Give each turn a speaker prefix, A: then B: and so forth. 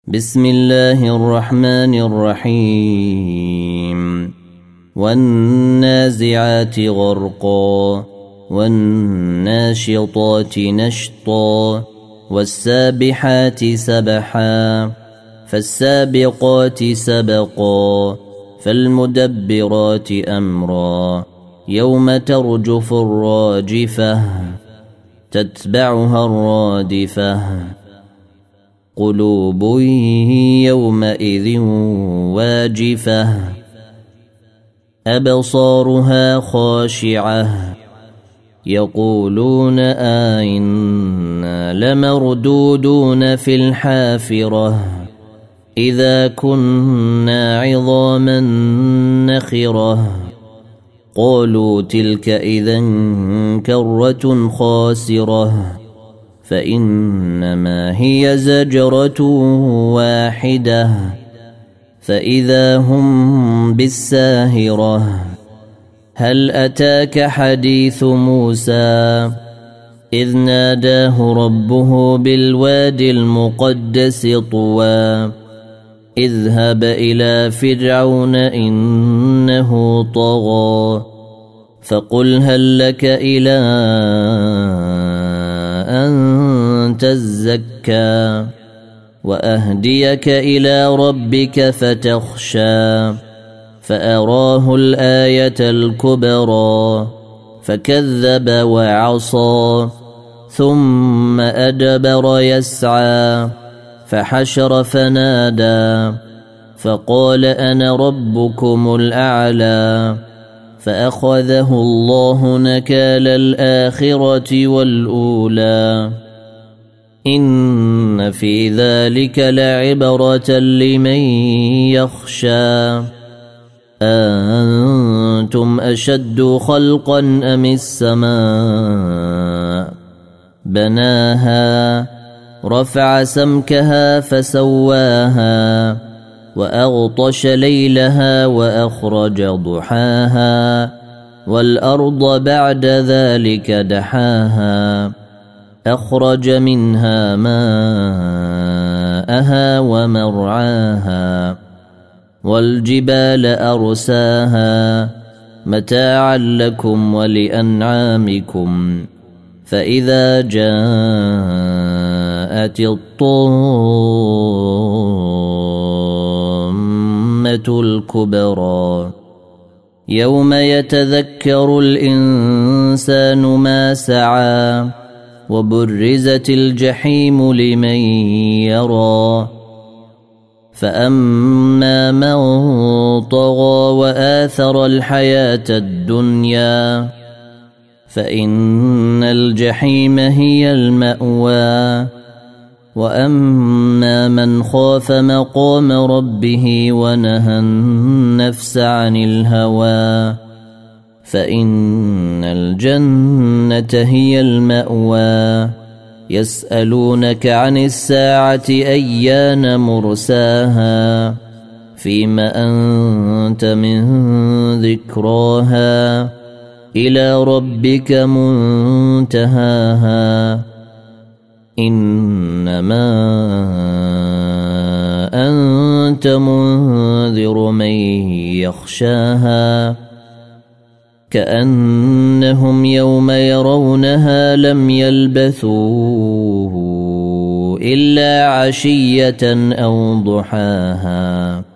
A: بسم الله الرحمن الرحيم والنازعات غرقا والناشطات نشطا والسابحات سبحا فالسابقات سبقا فالمدبرات أمرا يوم ترجف الراجفة تتبعها الرادفة قلوب يومئذ واجفة أبصارها خاشعة يقولون أئنا لمردودون في الحافرة إذا كنا عظاما نخرة قالوا تلك إذا كرة خاسرة فإنما هي زجرة واحدة فإذا هم بالساهرة هل أتاك حديث موسى إذ ناداه ربه بالوادي المقدس طوى اذهب إلى فرعون إنه طغى فقل هل لك إلى أن تزكى وأهديك إلى ربك فتخشى فأراه الآية الكبرى فكذب وعصى ثم أدبر يسعى فحشر فنادى فقال أنا ربكم الأعلى فأخذه الله نكال الآخرة والأولى إن في ذلك لعبرة لمن يخشى أنتم أشد خلقا أم السماء بناها رفع سمكها فسواها وأغطش ليلها وأخرج ضحاها والأرض بعد ذلك دحاها أخرج منها ماءها ومرعاها والجبال أرساها متاعا لكم ولأنعامكم فإذا جاءت الطامة الكبرى يوم يتذكر الإنسان ما سعى وبرزت الجحيم لمن يرى فأما من طغى وآثر الحياة الدنيا فإن الجحيم هي المأوى وأما من خاف مقام ربه ونهى النفس عن الهوى فإن الجنة هي المأوى يسألونك عن الساعة أيان مرساها فيما أنت من ذكراها إلى ربك منتهاها إنما أنت منذر من يخشاها كأنهم يوم يرونها لم يلبثوا إلا عشية أو ضحاها